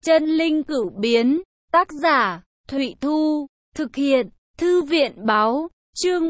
Chân linh cửu biến, tác giả, Thụy Thu, thực hiện, Thư viện báo, chương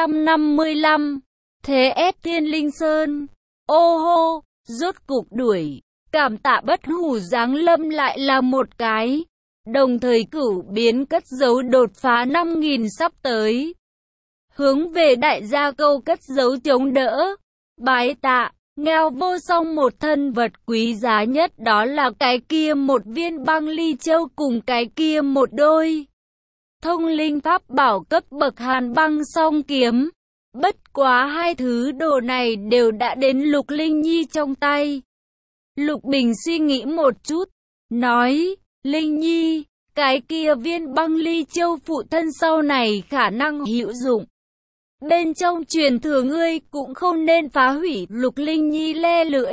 455, Thế ép Thiên Linh Sơn, ô hô, rốt cục đuổi, cảm tạ bất hủ giáng lâm lại là một cái, đồng thời cửu biến cất giấu đột phá 5.000 sắp tới. Hướng về đại gia câu cất giấu chống đỡ, bái tạ. Ngao vô song một thân vật quý giá nhất đó là cái kia một viên băng ly châu cùng cái kia một đôi thông linh pháp bảo cấp bậc hàn băng song kiếm. Bất quá hai thứ đồ này đều đã đến Lục Linh Nhi trong tay. Lục Bình suy nghĩ một chút, nói, Linh Nhi, cái kia viên băng ly châu phụ thân sau này khả năng hữu dụng. Bên trong truyền thừa ngươi cũng không nên phá hủy. Lục Linh Nhi le lưỡi,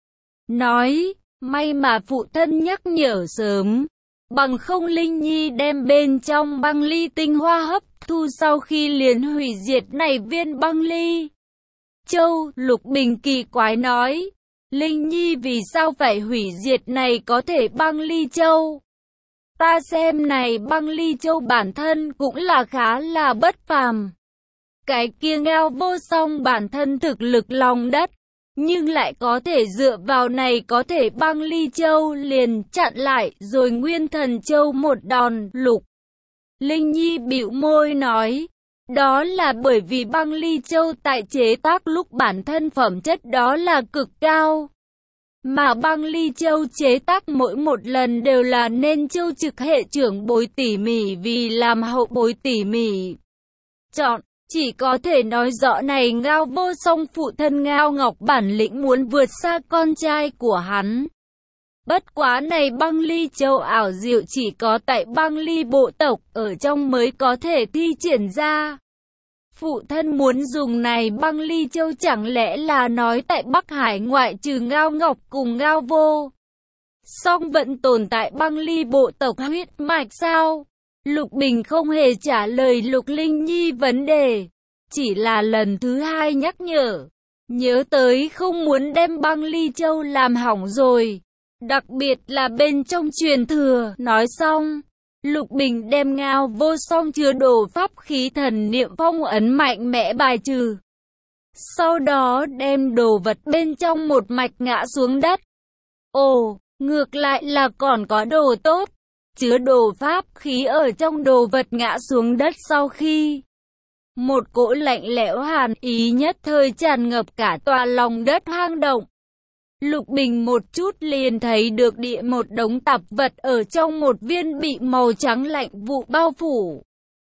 nói, may mà phụ thân nhắc nhở sớm, bằng không Linh Nhi đem bên trong băng ly tinh hoa hấp thu sau khi liền hủy diệt này viên băng ly châu. Lục Bình kỳ quái nói, Linh Nhi vì sao phải hủy diệt này có thể băng ly châu? Ta xem này băng ly châu bản thân cũng là khá là bất phàm. Cái kia Ngao vô song bản thân thực lực lòng đất, nhưng lại có thể dựa vào này có thể băng ly châu liền chặn lại rồi nguyên thần châu một đòn. Lục Linh Nhi bĩu môi nói, đó là bởi vì băng ly châu tại chế tác lúc bản thân phẩm chất đó là cực cao. Mà băng ly châu chế tác mỗi một lần đều là nên châu trực hệ trưởng bối tỉ mỉ vì làm hậu bối tỉ mỉ chọn. Chỉ có thể nói rõ này Ngao vô song phụ thân Ngao Ngọc bản lĩnh muốn vượt xa con trai của hắn. Bất quá này băng ly châu ảo diệu chỉ có tại băng ly bộ tộc ở trong mới có thể thi triển ra. Phụ thân muốn dùng này băng ly châu chẳng lẽ là nói tại Bắc Hải ngoại trừ Ngao Ngọc cùng Ngao vô song vẫn tồn tại băng ly bộ tộc huyết mạch sao? Lục Bình không hề trả lời Lục Linh Nhi vấn đề, chỉ là lần thứ hai nhắc nhớ tới không muốn đem băng ly châu làm hỏng rồi, đặc biệt là bên trong truyền thừa. Nói xong, Lục Bình đem Ngao vô song chứa đồ pháp khí thần niệm phong ấn mạnh mẽ bài trừ, sau đó đem đồ vật bên trong một mạch ngã xuống đất. Ồ, ngược lại là còn có đồ tốt. Chứa đồ pháp khí ở trong đồ vật ngã xuống đất sau khi một cỗ lạnh lẽo hàn ý nhất thời tràn ngập cả tòa lòng đất hang động. Lục Bình một chút liền thấy được một đống tạp vật ở trong một viên bị màu trắng lạnh vụ bao phủ.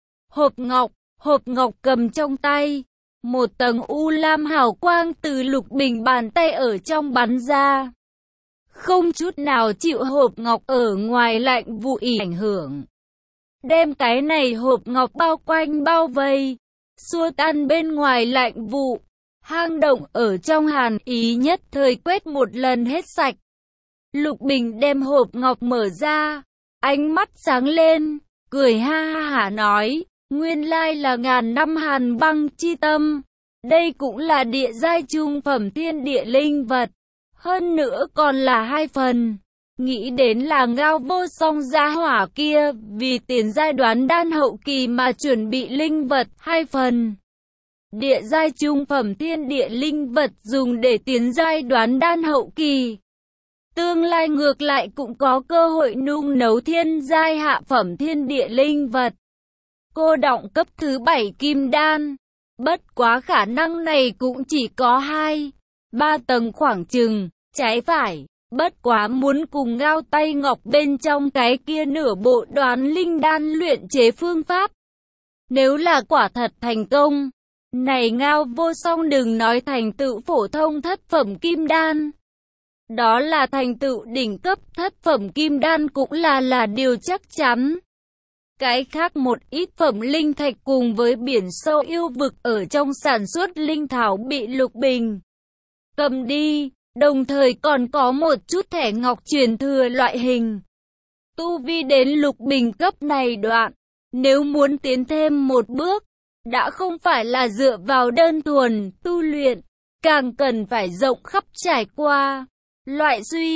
Hộp ngọc cầm trong tay, một tầng u lam hào quang từ Lục Bình bàn tay ở trong bắn ra. Không chút nào chịu hộp ngọc ở ngoài lạnh vụ ảnh hưởng. Đem cái này hộp ngọc bao quanh bao vây, xua tan bên ngoài lạnh vụ. Hang động ở trong hàn ý nhất thời quét một lần hết sạch. Lục Bình đem hộp ngọc mở ra, ánh mắt sáng lên, cười ha hả nói, nguyên lai là ngàn năm hàn băng chi tâm. Đây cũng là địa giai trung phẩm thiên địa linh vật. Hơn nữa còn là 2 phần. Nghĩ đến là Ngao vô song gia hỏa kia vì tiền giai đoán đan hậu kỳ mà chuẩn bị linh vật 2 phần. Địa giai trung phẩm thiên địa linh vật dùng để tiến giai đoán đan hậu kỳ. Tương lai ngược lại cũng có cơ hội nung nấu thiên giai hạ phẩm thiên địa linh vật. Cô đọng cấp thứ 7 kim đan. Bất quá khả năng này cũng chỉ có 2-3 tầng khoảng chừng, trái phải. Bất quá muốn cùng Ngao tay ngọc bên trong cái kia nửa bộ đoán linh đan luyện chế phương pháp. Nếu là quả thật thành công, này Ngao vô song đừng nói thành tựu phổ thông thất phẩm kim đan. Đó là thành tựu đỉnh cấp thất phẩm kim đan cũng là điều chắc chắn. Cái khác một ít phẩm linh thạch cùng với biển sâu yêu vực ở trong sản xuất linh thảo bị Lục Bình cầm đi, đồng thời còn có một chút thẻ ngọc truyền thừa loại hình. Tu vi đến Lục Bình cấp này đoạn, nếu muốn tiến thêm một bước, đã không phải là dựa vào đơn thuần tu luyện, càng cần phải rộng khắp trải qua. Loại duy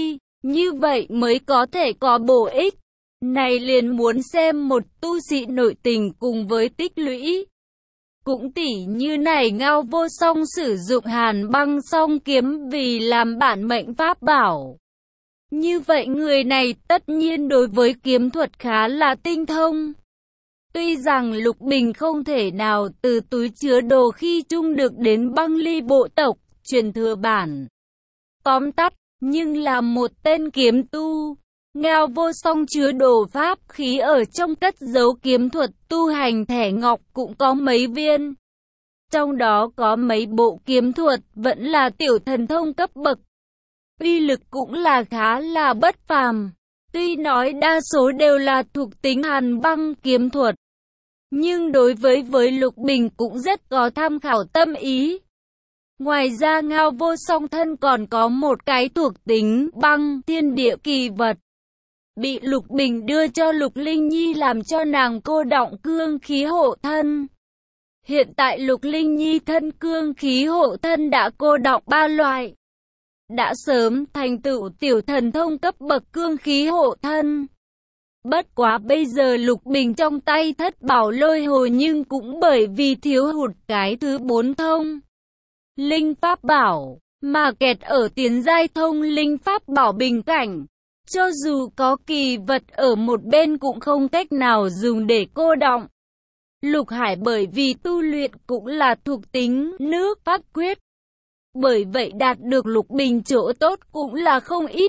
Như vậy mới có thể có bổ ích. Này liền muốn xem một tu sĩ nội tình cùng với tích lũy. Cũng tỉ như này Ngao Vô Song sử dụng Hàn Băng Song kiếm vì làm bản mệnh pháp bảo. Như vậy người này tất nhiên đối với kiếm thuật khá là tinh thông. Tuy rằng Lục Bình không thể nào từ túi chứa đồ khi chung được đến Băng Ly bộ tộc, truyền thừa bản. Tóm tắt, nhưng là một tên kiếm tu. Ngao Vô Song chứa đồ pháp khí ở trong cất giấu kiếm thuật tu hành thẻ ngọc cũng có mấy viên. Trong đó có mấy bộ kiếm thuật vẫn là tiểu thần thông cấp bậc. Uy lực cũng là khá là bất phàm. Tuy nói đa số đều là thuộc tính hàn băng kiếm thuật. Nhưng đối với Lục Bình cũng rất có tham khảo tâm ý. Ngoài ra Ngao Vô Song thân còn có một cái thuộc tính băng thiên địa kỳ vật. Bị Lục Bình đưa cho Lục Linh Nhi làm cho nàng cô đọng cương khí hộ thân. Hiện tại Lục Linh Nhi thân cương khí hộ thân đã cô đọng 3 loại. Đã sớm thành tựu tiểu thần thông cấp bậc cương khí hộ thân. Bất quá bây giờ Lục Bình trong tay thất bảo lôi hồ nhưng cũng bởi vì thiếu hụt cái thứ 4 thông. Linh pháp bảo, mà kẹt ở tiến giai thông linh pháp bảo bình cảnh. Cho dù có kỳ vật ở một bên cũng không cách nào dùng để cô đọng. Lục Hải bởi vì tu luyện cũng là thuộc tính nước pháp quyết. Bởi vậy đạt được Lục Bình chỗ tốt cũng là không ít.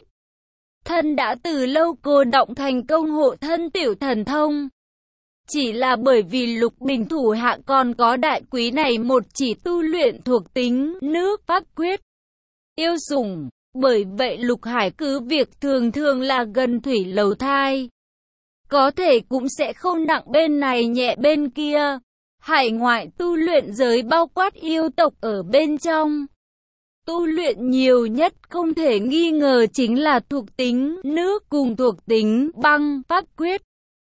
Thân đã từ lâu cô đọng thành công hộ thân tiểu thần thông. Chỉ là bởi vì Lục Bình thủ hạ còn có đại quý này một chỉ tu luyện thuộc tính nước pháp quyết. Yêu sủng. Bởi vậy Lục Hải cứ việc thường thường là gần thủy lầu thai. Có thể cũng sẽ không nặng bên này nhẹ bên kia. Hải ngoại tu luyện giới bao quát yêu tộc ở bên trong. Tu luyện nhiều nhất không thể nghi ngờ chính là thuộc tính nước cùng thuộc tính băng pháp quyết.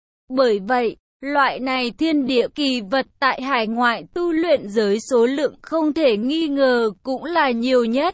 Bởi vậy, loại này thiên địa kỳ vật tại hải ngoại tu luyện giới số lượng không thể nghi ngờ cũng là nhiều nhất.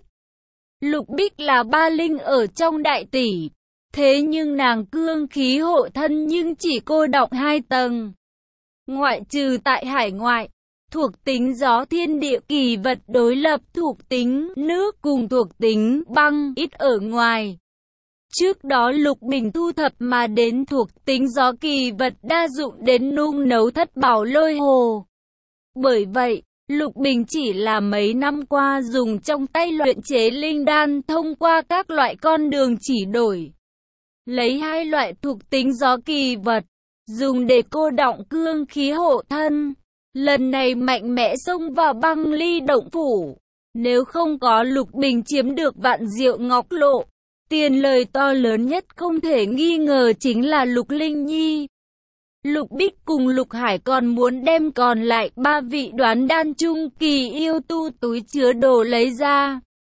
Lục Bích là ba linh ở trong đại tỷ, thế nhưng nàng cương khí hộ thân nhưng chỉ cô đọng 2 tầng. Ngoại trừ tại hải ngoại, thuộc tính gió thiên địa kỳ vật đối lập thuộc tính nước cùng thuộc tính băng ít ở ngoài. Trước đó Lục Bình thu thập mà đến thuộc tính gió kỳ vật đa dụng đến nung nấu thất bảo lôi hồ. Bởi vậy, Lục Bình chỉ là mấy năm qua dùng trong tay luyện chế linh đan thông qua các loại con đường chỉ đổi. Lấy 2 loại thuộc tính gió kỳ vật, dùng để cô đọng cương khí hộ thân. Lần này mạnh mẽ xông vào Băng Ly động phủ. Nếu không có Lục Bình chiếm được Vạn Diệu Ngọc Lộ, tiền lời to lớn nhất không thể nghi ngờ chính là Lục Linh Nhi. Lục Bích cùng Lục Hải còn muốn đem còn lại 3 vị đoán đan trung kỳ yêu tu túi chứa đồ lấy ra.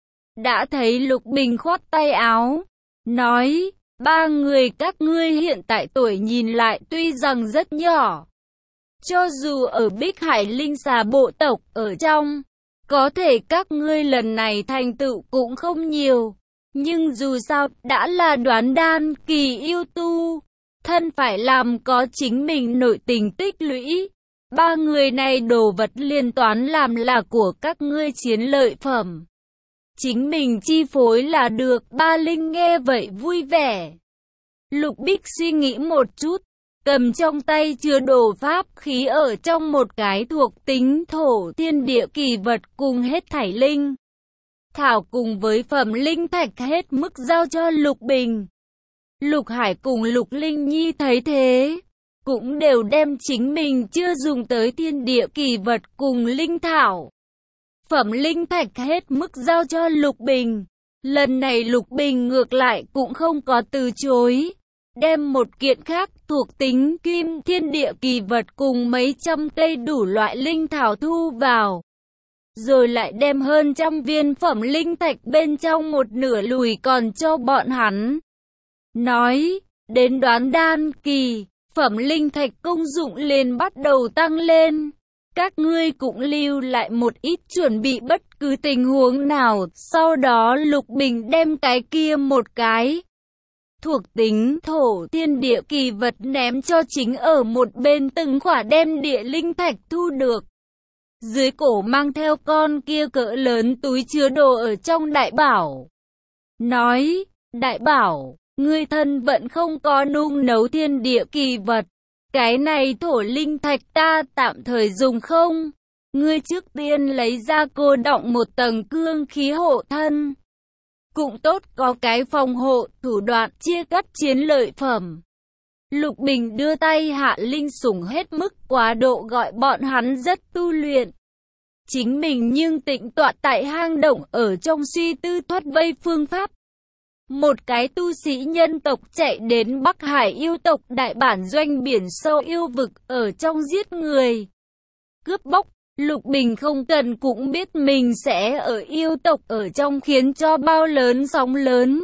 Đã thấy Lục Bình khoát tay áo, nói, 3 người các ngươi hiện tại tuổi nhìn lại tuy rằng rất nhỏ. Cho dù ở Bích Hải Linh Xà bộ tộc ở trong, có thể các ngươi lần này thành tựu cũng không nhiều. Nhưng dù sao, đã là đoán đan kỳ yêu tu. Thân phải làm có chính mình nội tình tích lũy. 3 người này đồ vật liên toán làm là của các ngươi chiến lợi phẩm. Chính mình chi phối là được. Ba Linh nghe vậy vui vẻ. Lục Bích suy nghĩ một chút, cầm trong tay chứa đồ pháp khí ở trong một cái thuộc tính thổ thiên địa kỳ vật cùng hết thảy linh thảo cùng với phẩm linh thạch hết mức giao cho Lục Bình. Lục Hải cùng Lục Linh Nhi thấy thế, cũng đều đem chính mình chưa dùng tới thiên địa kỳ vật cùng linh thảo. Phẩm linh thạch hết mức giao cho Lục Bình. Lần này Lục Bình ngược lại cũng không có từ chối. Đem một kiện khác thuộc tính kim thiên địa kỳ vật cùng mấy trăm cây đủ loại linh thảo thu vào. Rồi lại đem hơn 100 viên phẩm linh thạch bên trong một nửa lùi còn cho bọn hắn. Nói, đến đoán đan kỳ, phẩm linh thạch công dụng liền bắt đầu tăng lên. Các ngươi cũng lưu lại một ít chuẩn bị bất cứ tình huống nào. Sau đó Lục Bình đem cái kia một cái thuộc tính thổ thiên địa kỳ vật ném cho chính ở một bên, từng khỏa đem địa linh thạch thu được. Dưới cổ mang theo con kia cỡ lớn túi chứa đồ ở trong đại bảo. Nói, đại bảo, ngươi thân vận không có nung nấu thiên địa kỳ vật. Cái này thổ linh thạch ta tạm thời dùng không? Ngươi trước tiên lấy ra cô đọng một tầng cương khí hộ thân. Cũng tốt có cái phòng hộ, thủ đoạn chia cắt chiến lợi phẩm. Lục Bình đưa tay hạ linh sủng hết mức quá độ gọi bọn hắn rất tu luyện. Chính mình nhưng tĩnh tọa tại hang động ở trong suy tư thoát vây phương pháp. Một cái tu sĩ nhân tộc chạy đến Bắc Hải yêu tộc đại bản doanh biển sâu yêu vực ở trong giết người. Cướp bóc, Lục Bình không cần cũng biết mình sẽ ở yêu tộc ở trong khiến cho bao lớn sóng lớn.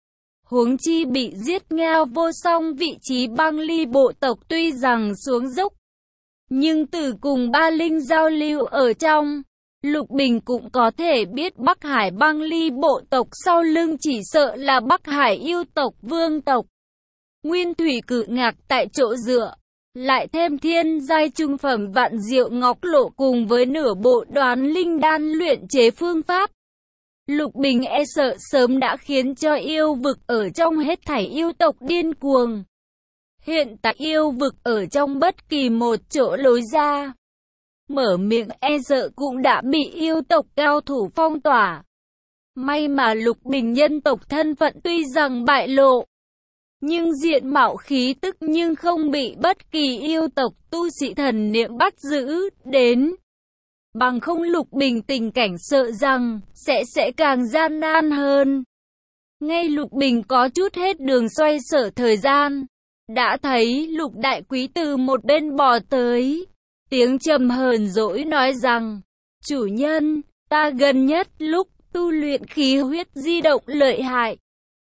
Huống chi bị giết nghèo vô song vị trí băng ly bộ tộc tuy rằng xuống dốc. Nhưng từ cùng ba linh giao lưu ở trong, Lục Bình cũng có thể biết Bắc Hải băng ly bộ tộc sau lưng chỉ sợ là Bắc Hải yêu tộc vương tộc. Nguyên thủy cự ngạc tại chỗ dựa, lại thêm thiên giai trung phẩm vạn diệu ngọc lộ cùng với nửa bộ đoán linh đan luyện chế phương pháp. Lục Bình e sợ sớm đã khiến cho yêu vực ở trong hết thảy yêu tộc điên cuồng. Hiện tại yêu vực ở trong bất kỳ một chỗ lối ra, mở miệng e sợ cũng đã bị yêu tộc cao thủ phong tỏa. May mà Lục Bình nhân tộc thân phận tuy rằng bại lộ, nhưng diện mạo khí tức nhưng không bị bất kỳ yêu tộc tu sĩ thần niệm bắt giữ đến. Bằng không Lục Bình tình cảnh sợ rằng sẽ càng gian nan hơn. Ngay Lục Bình có chút hết đường xoay sở thời gian, đã thấy Lục Đại Quý từ một bên bò tới. Tiếng trầm hờn dỗi nói rằng, chủ nhân, ta gần nhất lúc tu luyện khí huyết di động lợi hại.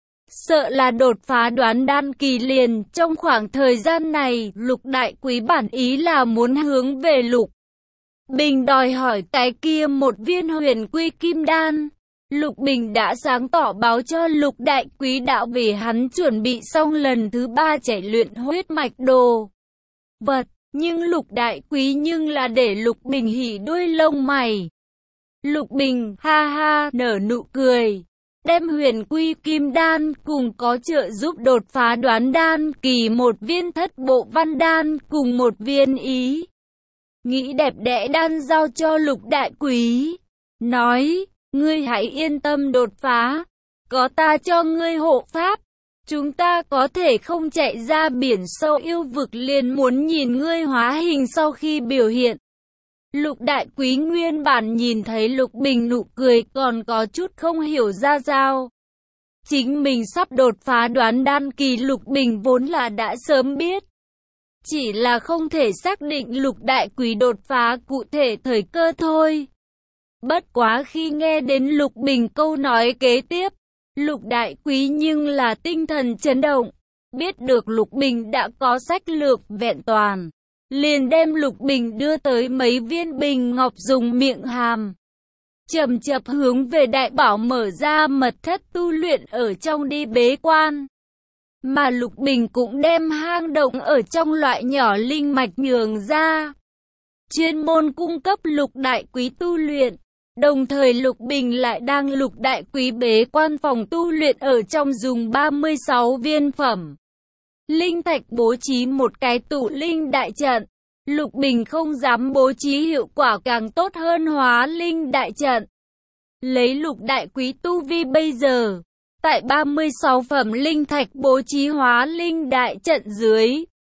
Sợ là đột phá đoán đan kỳ liền. Trong khoảng thời gian này, Lục Đại Quý bản ý là muốn hướng về Lục Bình đòi hỏi cái kia một viên huyền quy kim đan. Lục Bình đã sáng tỏ báo cho Lục Đại Quý đạo vì hắn chuẩn bị xong lần thứ 3 chạy luyện huyết mạch đồ vật. Nhưng Lục Đại Quý nhưng là để Lục Bình hỉ đuôi lông mày. Lục Bình ha ha nở nụ cười, đem huyền quy kim đan cùng có trợ giúp đột phá đoán đan kỳ một viên thất bộ văn đan cùng một viên ý nghĩ đẹp đẽ đan giao cho Lục Đại Quý. Nói, ngươi hãy yên tâm đột phá, có ta cho ngươi hộ pháp. Chúng ta có thể không chạy ra biển sâu yêu vực liền muốn nhìn ngươi hóa hình sau khi biểu hiện. Lục Đại Quý nguyên bản nhìn thấy Lục Bình nụ cười còn có chút không hiểu ra sao. Chính mình sắp đột phá đoán đan kỳ Lục Bình vốn là đã sớm biết. Chỉ là không thể xác định Lục Đại Quý đột phá cụ thể thời cơ thôi. Bất quá khi nghe đến Lục Bình câu nói kế tiếp, Lục Đại Quý nhưng là tinh thần chấn động, biết được Lục Bình đã có sách lược vẹn toàn, liền đem Lục Bình đưa tới mấy viên bình ngọc dùng miệng hàm. Chậm chậm hướng về đại bảo mở ra mật thất tu luyện ở trong đi bế quan. Mà Lục Bình cũng đem hang động ở trong loại nhỏ linh mạch nhường ra, chuyên môn cung cấp Lục Đại Quý tu luyện. Đồng thời Lục Bình lại đang Lục Đại Quý bế quan phòng tu luyện ở trong dùng 36 viên phẩm linh thạch bố trí một cái tụ linh đại trận. Lục Bình không dám bố trí hiệu quả càng tốt hơn hóa linh đại trận. Lấy Lục Đại Quý tu vi bây giờ, tại 36 phẩm linh thạch bố trí hóa linh đại trận dưới,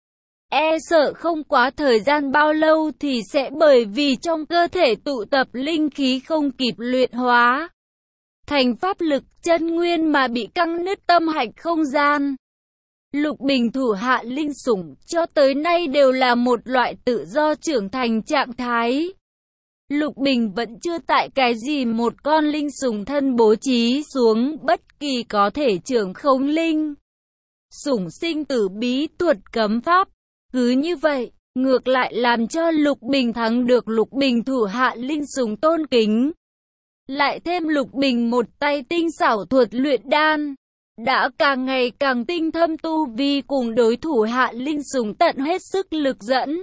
e sợ không quá thời gian bao lâu thì sẽ bởi vì trong cơ thể tụ tập linh khí không kịp luyện hóa thành pháp lực chân nguyên mà bị căng nứt tâm hạch không gian. Lục Bình thủ hạ linh sủng cho tới nay đều là một loại tự do trưởng thành trạng thái. Lục Bình vẫn chưa tại cái gì một con linh sủng thân bố trí xuống bất kỳ có thể trưởng khống linh sủng sinh tử bí thuật cấm pháp. Cứ như vậy, ngược lại làm cho Lục Bình thắng được Lục Bình thủ hạ linh sủng tôn kính. Lại thêm Lục Bình một tay tinh xảo thuật luyện đan, đã càng ngày càng tinh thâm tu vi, cùng đối thủ Hạ Linh Sùng tận hết sức lực dẫn.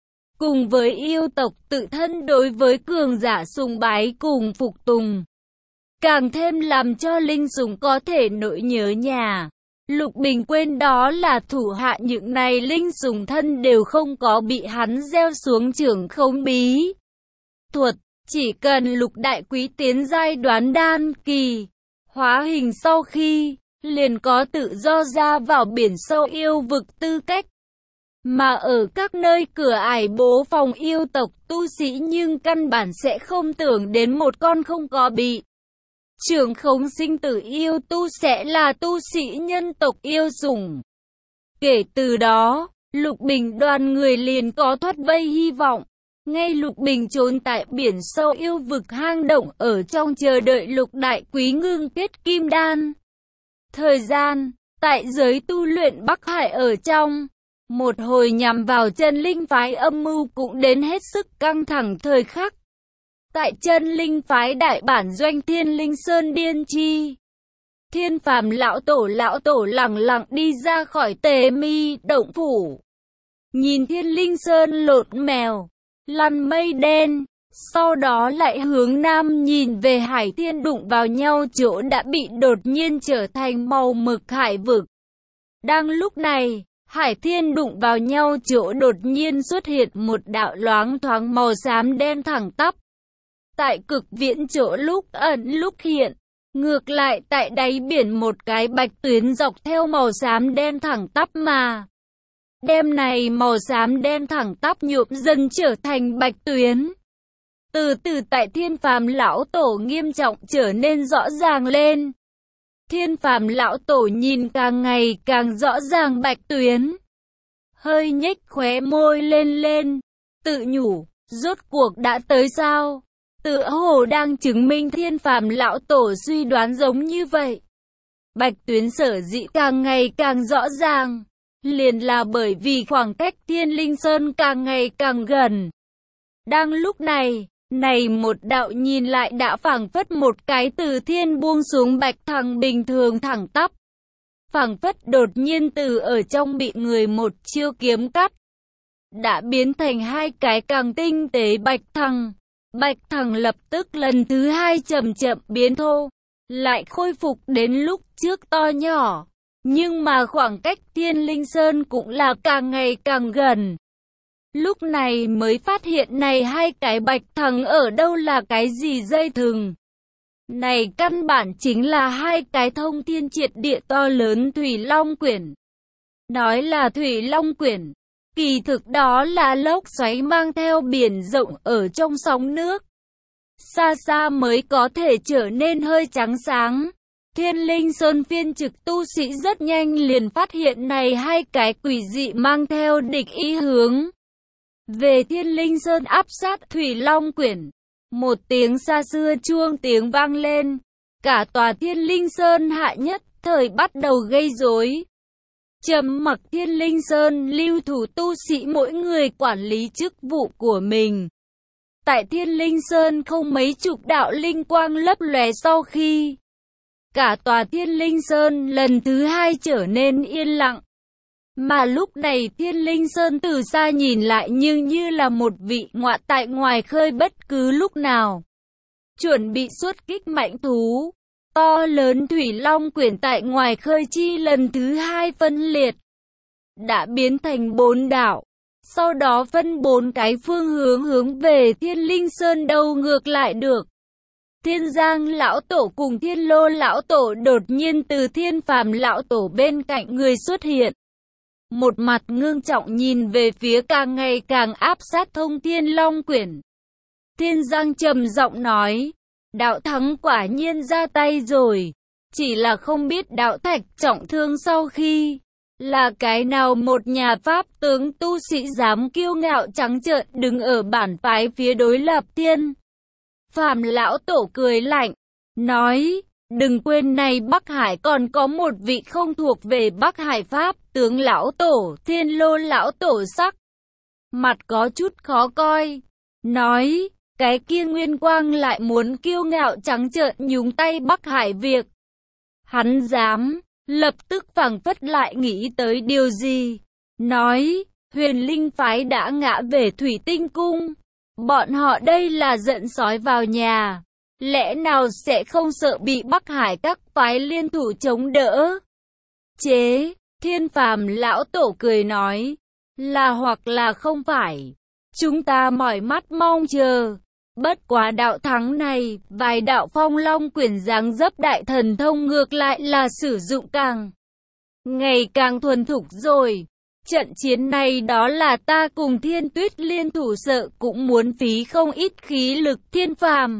Cùng với yêu tộc tự thân đối với cường giả sùng bái cùng phục tùng, càng thêm làm cho Linh Sùng có thể nỗi nhớ nhà. Lục Bình quên đó là thủ hạ những này Linh Sùng thân đều không có bị hắn gieo xuống trưởng khống bí thuật. Chỉ cần Lục Đại Quý tiến giai đoán đan kỳ, hóa hình sau khi, liền có tự do ra vào biển sâu yêu vực tư cách. Mà ở các nơi cửa ải bố phòng yêu tộc tu sĩ nhưng căn bản sẽ không tưởng đến một con không có bị trưởng khống sinh tử yêu tu sẽ là tu sĩ nhân tộc yêu sủng. Kể từ đó, Lục Bình đoàn người liền có thoát vây hy vọng. Ngay Lục Bình trốn tại biển sâu yêu vực hang động ở trong chờ đợi Lục Đại Quý ngưng kết kim đan. Thời gian, tại giới tu luyện Bắc Hải ở trong, một hồi nhằm vào chân linh phái âm mưu cũng đến hết sức căng thẳng thời khắc. Tại chân linh phái đại bản doanh Thiên Linh Sơn Điên Chi, Thiên Phàm lão tổ lẳng lặng đi ra khỏi Tề Mi động phủ. Nhìn Thiên Linh Sơn lột mèo, lăn mây đen, sau đó lại hướng nam nhìn về Hải Thiên đụng vào nhau chỗ đã bị đột nhiên trở thành màu mực hải vực. Đang lúc này, Hải Thiên đụng vào nhau chỗ đột nhiên xuất hiện một đạo loáng thoáng màu xám đen thẳng tắp. Tại cực viễn chỗ lúc ẩn lúc hiện, ngược lại tại đáy biển một cái bạch tuyến dọc theo màu xám đen thẳng tắp mà. Đêm này màu xám đen thẳng tắp nhuộm dần trở thành bạch tuyến. Từ từ tại Thiên Phàm lão tổ nghiêm trọng trở nên rõ ràng lên. Thiên Phàm lão tổ nhìn càng ngày càng rõ ràng bạch tuyến. Hơi nhếch khóe môi lên, tự nhủ, rốt cuộc đã tới sao? Tựa hồ đang chứng minh Thiên Phàm lão tổ suy đoán giống như vậy. Bạch tuyến sở dĩ càng ngày càng rõ ràng, liền là bởi vì khoảng cách Thiên Linh Sơn càng ngày càng gần. Đang lúc này, một đạo nhìn lại đã phảng phất một cái từ thiên buông xuống bạch thằng bình thường thẳng tắp. Phảng phất đột nhiên từ ở trong bị người một chiêu kiếm cắt, đã biến thành hai cái càng tinh tế bạch thằng. Bạch thằng lập tức lần thứ hai chậm chậm biến thô, lại khôi phục đến lúc trước to nhỏ. Nhưng mà khoảng cách Thiên Linh Sơn cũng là càng ngày càng gần. Lúc này mới phát hiện này hai cái bạch thằng ở đâu là cái gì dây thừng. Này căn bản chính là hai cái thông thiên triệt địa to lớn Thủy Long Quyển. Nói là Thủy Long Quyển, kỳ thực đó là lốc xoáy mang theo biển rộng ở trong sóng nước. Xa xa mới có thể trở nên hơi trắng sáng. Thiên Linh Sơn phiên trực tu sĩ rất nhanh liền phát hiện này hai cái quỷ dị mang theo địch ý hướng về Thiên Linh Sơn áp sát Thủy Long Quyển. Một tiếng xa xưa chuông tiếng vang lên, cả tòa Thiên Linh Sơn hạ nhất thời bắt đầu gây rối. Trầm mặc Thiên Linh Sơn lưu thủ tu sĩ mỗi người quản lý chức vụ của mình. Tại Thiên Linh Sơn không mấy chục đạo linh quang lấp lóe sau khi cả tòa Thiên Linh Sơn lần thứ hai trở nên yên lặng. Mà lúc này Thiên Linh Sơn từ xa nhìn lại như là một vị ngọa tại ngoài khơi bất cứ lúc nào chuẩn bị xuất kích mạnh thú. To lớn Thủy Long Quyển tại ngoài khơi chi lần thứ hai phân liệt, đã biến thành 4 đảo. Sau đó phân 4 cái phương hướng về Thiên Linh Sơn đâu ngược lại được. Thiên Giang lão tổ cùng Thiên Lô lão tổ đột nhiên từ Thiên Phàm lão tổ bên cạnh người xuất hiện. Một mặt ngưng trọng nhìn về phía càng ngày càng áp sát Thông Thiên Long Quyển. Thiên Giang trầm giọng nói, đạo thắng quả nhiên ra tay rồi. Chỉ là không biết đạo thạch trọng thương sau khi, là cái nào một nhà pháp tướng tu sĩ dám kiêu ngạo trắng trợn đứng ở bản phái phía đối lập Thiên Phàm lão tổ cười lạnh, nói, đừng quên này Bắc Hải còn có một vị không thuộc về Bắc Hải pháp tướng lão tổ, Thiên Lô lão tổ sắc mặt có chút khó coi, nói, cái kia Nguyên Quang lại muốn kiêu ngạo trắng trợn nhúng tay Bắc Hải việc. Hắn dám, lập tức phảng phất lại nghĩ tới điều gì, nói, Huyền Linh phái đã ngã về Thủy Tinh Cung. Bọn họ đây là giận sói vào nhà, lẽ nào sẽ không sợ bị Bắc Hải các phái liên thủ chống đỡ? Chế, Thiên Phàm lão tổ cười nói, là hoặc là không phải, chúng ta mỏi mắt mong chờ. Bất quá đạo thắng này, vài đạo phong long quyển dáng dấp đại thần thông ngược lại là sử dụng càng ngày càng thuần thục rồi. Trận chiến này đó là ta cùng Thiên Tuyết liên thủ sợ cũng muốn phí không ít khí lực. Thiên Phàm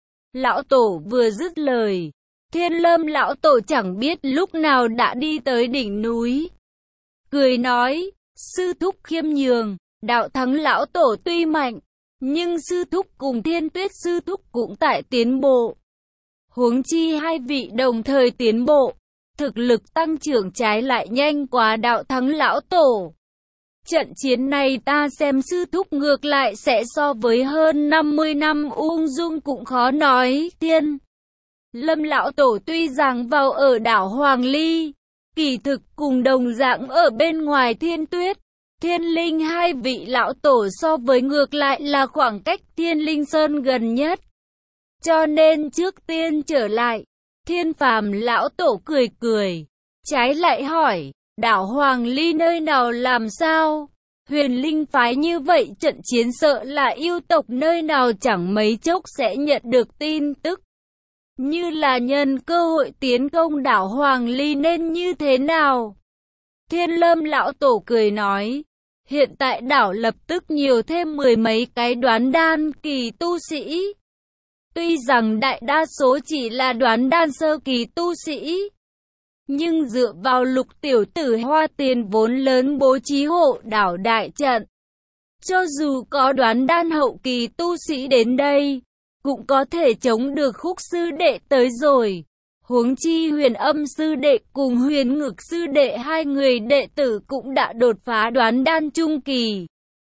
lão tổ vừa dứt lời, Thiên Lâm lão tổ chẳng biết lúc nào đã đi tới đỉnh núi. Cười nói, sư thúc khiêm nhường, đạo thắng lão tổ tuy mạnh, nhưng sư thúc cùng Thiên Tuyết sư thúc cũng tại tiến bộ. Huống chi hai vị đồng thời tiến bộ, thực lực tăng trưởng trái lại nhanh quá đạo thắng lão tổ. Trận chiến này ta xem sư thúc ngược lại sẽ so với hơn 50 năm ung dung cũng khó nói. Thiên Lâm lão tổ tuy rằng vào ở đảo Hoàng Ly, kỳ thực cùng đồng dạng ở bên ngoài Thiên Tuyết, Thiên Linh hai vị lão tổ so với ngược lại là khoảng cách Thiên Linh Sơn gần nhất. Cho nên trước tiên trở lại, Thiên Phàm lão tổ cười cười, trái lại hỏi, đảo Hoàng Ly nơi nào làm sao? Huyền Linh phái như vậy trận chiến sợ là yêu tộc nơi nào chẳng mấy chốc sẽ nhận được tin tức. Như là nhân cơ hội tiến công đảo Hoàng Ly nên như thế nào? Thiên Lâm lão tổ cười nói, hiện tại đảo lập tức nhiều thêm 10 mấy cái đoán đan kỳ tu sĩ. Tuy rằng đại đa số chỉ là đoán đan sơ kỳ tu sĩ, nhưng dựa vào Lục tiểu tử hoa tiền vốn lớn bố trí hộ đảo đại trận, cho dù có đoán đan hậu kỳ tu sĩ đến đây, cũng có thể chống được Khúc sư đệ tới rồi. Huống chi Huyền Âm sư đệ cùng Huyền Ngực sư đệ hai người đệ tử cũng đã đột phá đoán đan trung kỳ.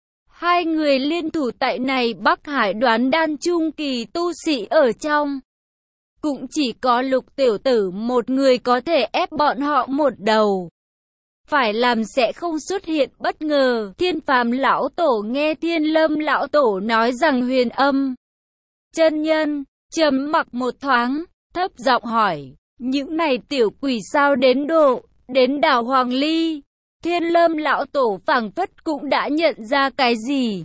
Hai người liên thủ tại này Bắc Hải đoán đan trung kỳ tu sĩ ở trong, cũng chỉ có Lục tiểu tử một người có thể ép bọn họ một đầu. Phải làm sẽ không xuất hiện bất ngờ. Thiên Phàm lão tổ nghe Thiên Lâm lão tổ nói rằng Huyền Âm chân nhân, trầm mặc một thoáng, thấp giọng hỏi, những này tiểu quỷ sao đến đảo Hoàng Ly? Thiên Lâm lão tổ phảng phất cũng đã nhận ra cái gì.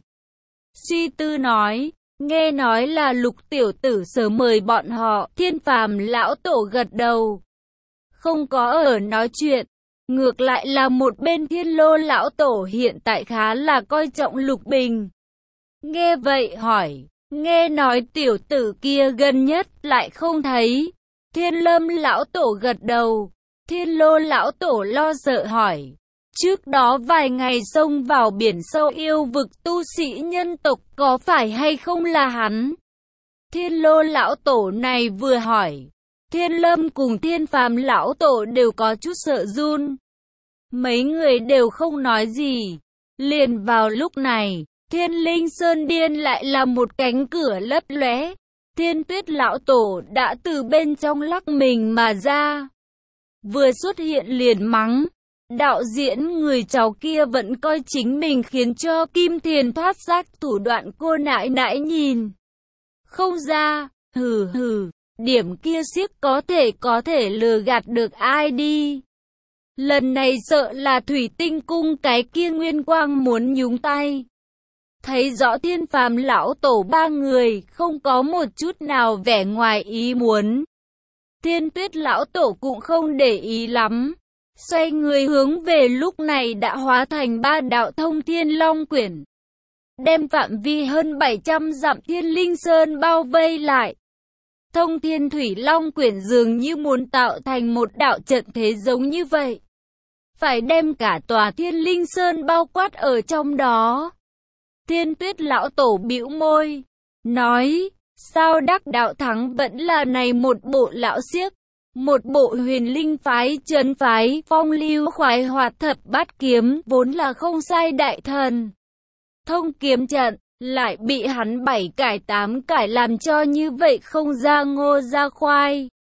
Suy tư nói, nghe nói là Lục tiểu tử sớm mời bọn họ. Thiên Phàm lão tổ gật đầu, không có ở nói chuyện. Ngược lại là một bên Thiên Lô lão tổ hiện tại khá là coi trọng Lục Bình. Nghe vậy hỏi, nghe nói tiểu tử kia gần nhất lại không thấy. Thiên Lâm lão tổ gật đầu. Thiên Lô lão tổ lo sợ hỏi, trước đó vài ngày xông vào biển sâu yêu vực tu sĩ nhân tộc có phải hay không là hắn? Thiên Lô lão tổ này vừa hỏi, Thiên Lâm cùng Thiên Phàm lão tổ đều có chút sợ run. Mấy người đều không nói gì. Liền vào lúc này, Thiên Linh Sơn Điên lại là một cánh cửa lấp lóe. Thiên Tuyết lão tổ đã từ bên trong lắc mình mà ra. Vừa xuất hiện liền mắng, đạo diễn người cháu kia vẫn coi chính mình khiến cho Kim Thiền thoát xác thủ đoạn cô nãi nãi nhìn không ra, hừ hừ, điểm kia siếc có thể lừa gạt được ai đi. Lần này sợ là Thủy Tinh Cung cái kia Nguyên Quang muốn nhúng tay. Thấy rõ Thiên Phàm lão tổ ba người không có một chút nào vẻ ngoài ý muốn. Thiên Tuyết lão tổ cũng không để ý lắm. Xoay người hướng về lúc này đã hóa thành ba đạo thông thiên long quyển. Đem phạm vi hơn 700 dặm Thiên Linh Sơn bao vây lại. Thông thiên thủy long quyển dường như muốn tạo thành một đạo trận thế giống như vậy. Phải đem cả tòa Thiên Linh Sơn bao quát ở trong đó. Thiên Tuyết lão tổ bĩu môi, nói, sao đắc đạo thắng vẫn là này một bộ lão xiếc, một bộ Huyền Linh phái trấn phái phong lưu khoái hoạt thập bát kiếm vốn là không sai đại thần. Thông kiếm trận, lại bị hắn 7 cải 8 cải làm cho như vậy không ra ngô ra khoai.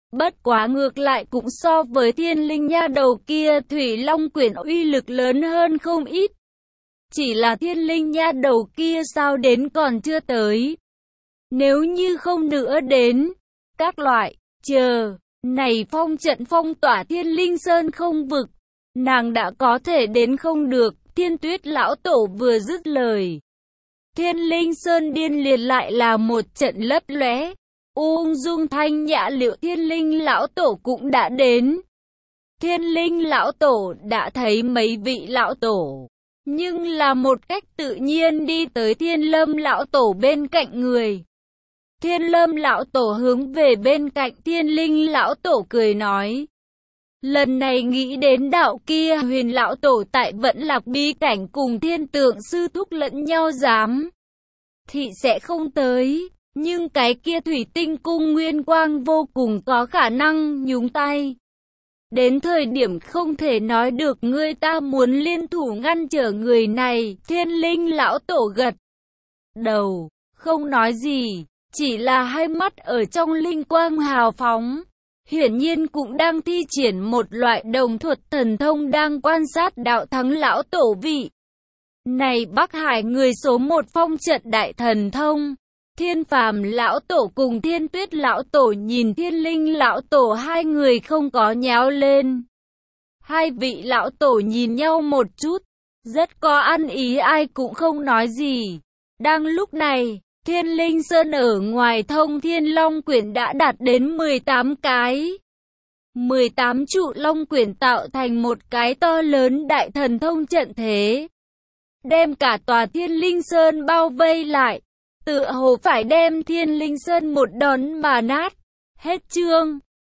Bất quá ngược lại cũng so với thiên linh nha đầu kia Thủy Long quyển uy lực lớn hơn không ít. Chỉ là thiên linh nha đầu kia sao đến còn chưa tới. Nếu như không nữa đến, các loại, này phong trận phong tỏa thiên linh sơn không vực, nàng đã có thể đến không được. Thiên Tuyết lão tổ vừa dứt lời, thiên linh sơn điên liệt lại là một trận lấp lóe. Ung dung thanh nhã Liệu thiên linh lão tổ cũng đã đến. Thiên linh lão tổ đã thấy mấy vị lão tổ, nhưng là một cách tự nhiên đi tới thiên lâm lão tổ bên cạnh người. Thiên lâm lão tổ hướng về bên cạnh thiên linh lão tổ cười nói. Lần này nghĩ đến đạo kia huyền lão tổ tại Vẫn Lạc bí cảnh cùng thiên tượng sư thúc lẫn nhau dám thì sẽ không tới. Nhưng cái kia thủy tinh cung nguyên quang vô cùng có khả năng nhúng tay. Đến thời điểm không thể nói được người ta muốn liên thủ ngăn trở người này. Thiên linh lão tổ gật đầu, không nói gì, chỉ là hai mắt ở trong linh quang hào phóng. Hiển nhiên cũng đang thi triển một loại đồng thuật thần thông đang quan sát đạo thắng lão tổ vị. Này Bắc Hải người số một phong trận đại thần thông. Thiên Phàm lão tổ cùng Thiên Tuyết lão tổ nhìn thiên linh lão tổ hai người không có nháo lên. Hai vị lão tổ nhìn nhau một chút, rất có ăn ý ai cũng không nói gì. Đang lúc này, Thiên Linh Sơn ở ngoài Thông Thiên Long Quyển đã đạt đến 18 cái. 18 trụ Long Quyển tạo thành một cái to lớn đại thần thông trận thế, đem cả tòa Thiên Linh Sơn bao vây lại. Tựa hồ phải đem Thiên Linh Sơn một đòn mà nát. Hết chương.